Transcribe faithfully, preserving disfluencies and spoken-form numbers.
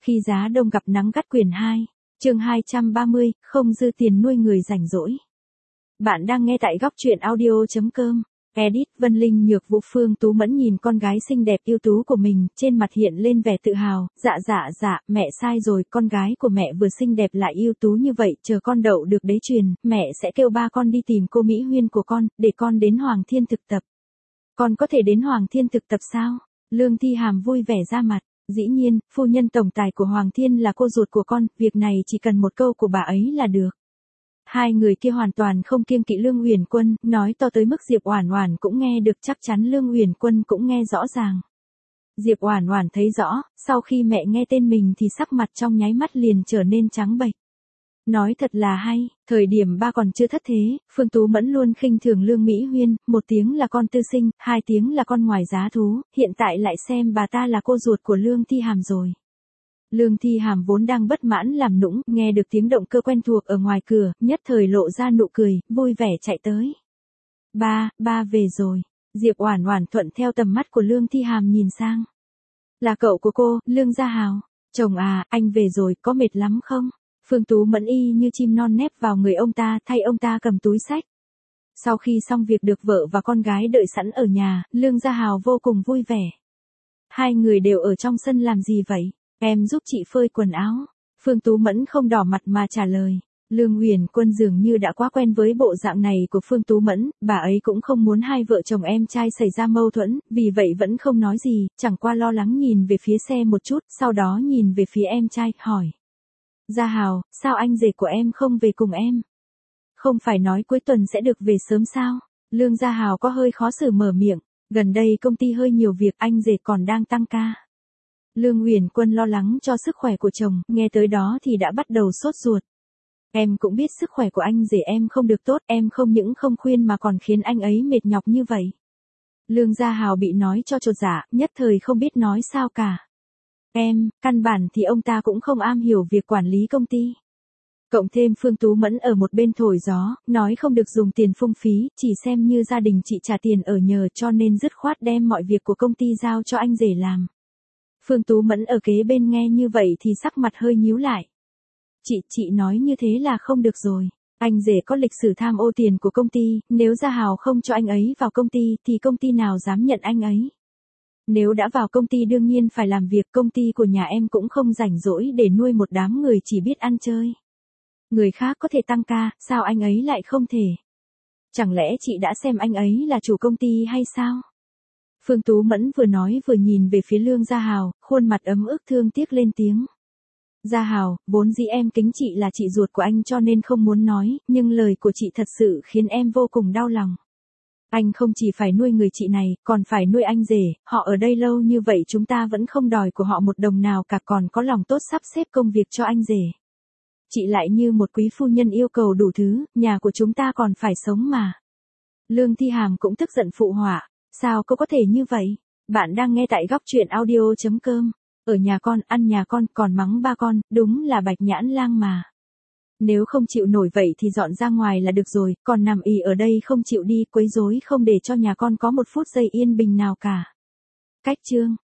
Khi giá đông gặp nắng gắt quyển hai, chương hai trăm ba mươi, không dư tiền nuôi người rảnh rỗi. Bạn đang nghe tại góc truyện audio.com. Edit Vân Linh Nhược Vũ Phương Tú Mẫn nhìn con gái xinh đẹp ưu tú của mình, trên mặt hiện lên vẻ tự hào, dạ dạ dạ, mẹ sai rồi, con gái của mẹ vừa xinh đẹp lại ưu tú như vậy, chờ con đậu được đế truyền, mẹ sẽ kêu ba con đi tìm cô Mỹ Huyên của con, để con đến Hoàng Thiên thực tập. Con có thể đến Hoàng Thiên thực tập sao? Lương Thi Hàm vui vẻ ra mặt. Dĩ nhiên, phu nhân tổng tài của Hoàng Thiên là cô ruột của con, việc này chỉ cần một câu của bà ấy là được. Hai người kia hoàn toàn không kiêng kỵ Lương Uyển Quân, nói to tới mức Diệp Oản Oản cũng nghe được, chắc chắn Lương Uyển Quân cũng nghe rõ ràng. Diệp Oản Oản thấy rõ, sau khi mẹ nghe tên mình thì sắc mặt trong nháy mắt liền trở nên trắng bệch. Nói thật là hay, thời điểm ba còn chưa thất thế, Phương Tú Mẫn luôn khinh thường Lương Mỹ Huyên, một tiếng là con tư sinh, hai tiếng là con ngoài giá thú, hiện tại lại xem bà ta là cô ruột của Lương Thi Hàm rồi. Lương Thi Hàm vốn đang bất mãn làm nũng, nghe được tiếng động cơ quen thuộc ở ngoài cửa, nhất thời lộ ra nụ cười, vui vẻ chạy tới. Ba, ba về rồi. Diệp Oản Oản thuận theo tầm mắt của Lương Thi Hàm nhìn sang. Là cậu của cô, Lương Gia Hào. Chồng à, anh về rồi, có mệt lắm không? Phương Tú Mẫn y như chim non nép vào người ông ta, thay ông ta cầm túi xách. Sau khi xong việc được vợ và con gái đợi sẵn ở nhà, Lương Gia Hào vô cùng vui vẻ. Hai người đều ở trong sân làm gì vậy? Em giúp chị phơi quần áo. Phương Tú Mẫn không đỏ mặt mà trả lời. Lương Uyển Quân dường như đã quá quen với bộ dạng này của Phương Tú Mẫn, bà ấy cũng không muốn hai vợ chồng em trai xảy ra mâu thuẫn, vì vậy vẫn không nói gì, chẳng qua lo lắng nhìn về phía xe một chút, sau đó nhìn về phía em trai, hỏi. Gia Hào, sao anh rể của em không về cùng em? Không phải nói cuối tuần sẽ được về sớm sao? Lương Gia Hào có hơi khó xử mở miệng, gần đây công ty hơi nhiều việc, anh rể còn đang tăng ca. Lương Uyển Quân lo lắng cho sức khỏe của chồng, nghe tới đó thì đã bắt đầu sốt ruột. Em cũng biết sức khỏe của anh rể em không được tốt, em không những không khuyên mà còn khiến anh ấy mệt nhọc như vậy. Lương Gia Hào bị nói cho chột dạ, nhất thời không biết nói sao cả. Em, căn bản thì ông ta cũng không am hiểu việc quản lý công ty. Cộng thêm Phương Tú Mẫn ở một bên thổi gió, nói không được dùng tiền phung phí, chỉ xem như gia đình chị trả tiền ở nhờ, cho nên dứt khoát đem mọi việc của công ty giao cho anh rể làm. Phương Tú Mẫn ở kế bên nghe như vậy thì sắc mặt hơi nhíu lại. Chị, chị nói như thế là không được rồi. Anh rể có lịch sử tham ô tiền của công ty, nếu Gia Hào không cho anh ấy vào công ty thì công ty nào dám nhận anh ấy. Nếu đã vào công ty đương nhiên phải làm việc, công ty của nhà em cũng không rảnh rỗi để nuôi một đám người chỉ biết ăn chơi. Người khác có thể tăng ca, sao anh ấy lại không thể? Chẳng lẽ chị đã xem anh ấy là chủ công ty hay sao? Phương Tú Mẫn vừa nói vừa nhìn về phía Lương Gia Hào, khuôn mặt ấm ức thương tiếc lên tiếng. Gia Hào, vốn dĩ em kính chị là chị ruột của anh cho nên không muốn nói, nhưng lời của chị thật sự khiến em vô cùng đau lòng. Anh không chỉ phải nuôi người chị này, còn phải nuôi anh rể, họ ở đây lâu như vậy chúng ta vẫn không đòi của họ một đồng nào cả, còn có lòng tốt sắp xếp công việc cho anh rể. Chị lại như một quý phu nhân yêu cầu đủ thứ, nhà của chúng ta còn phải sống mà. Lương Thi Hàm cũng tức giận phụ họa, sao cô có thể như vậy? Bạn đang nghe tại góc truyện audio.com. Ở nhà con, ăn nhà con, còn mắng ba con, đúng là bạch nhãn lang mà. Nếu không chịu nổi vậy thì dọn ra ngoài là được rồi, còn nằm ì ở đây không chịu đi, quấy rối không để cho nhà con có một phút giây yên bình nào cả. Cách chương.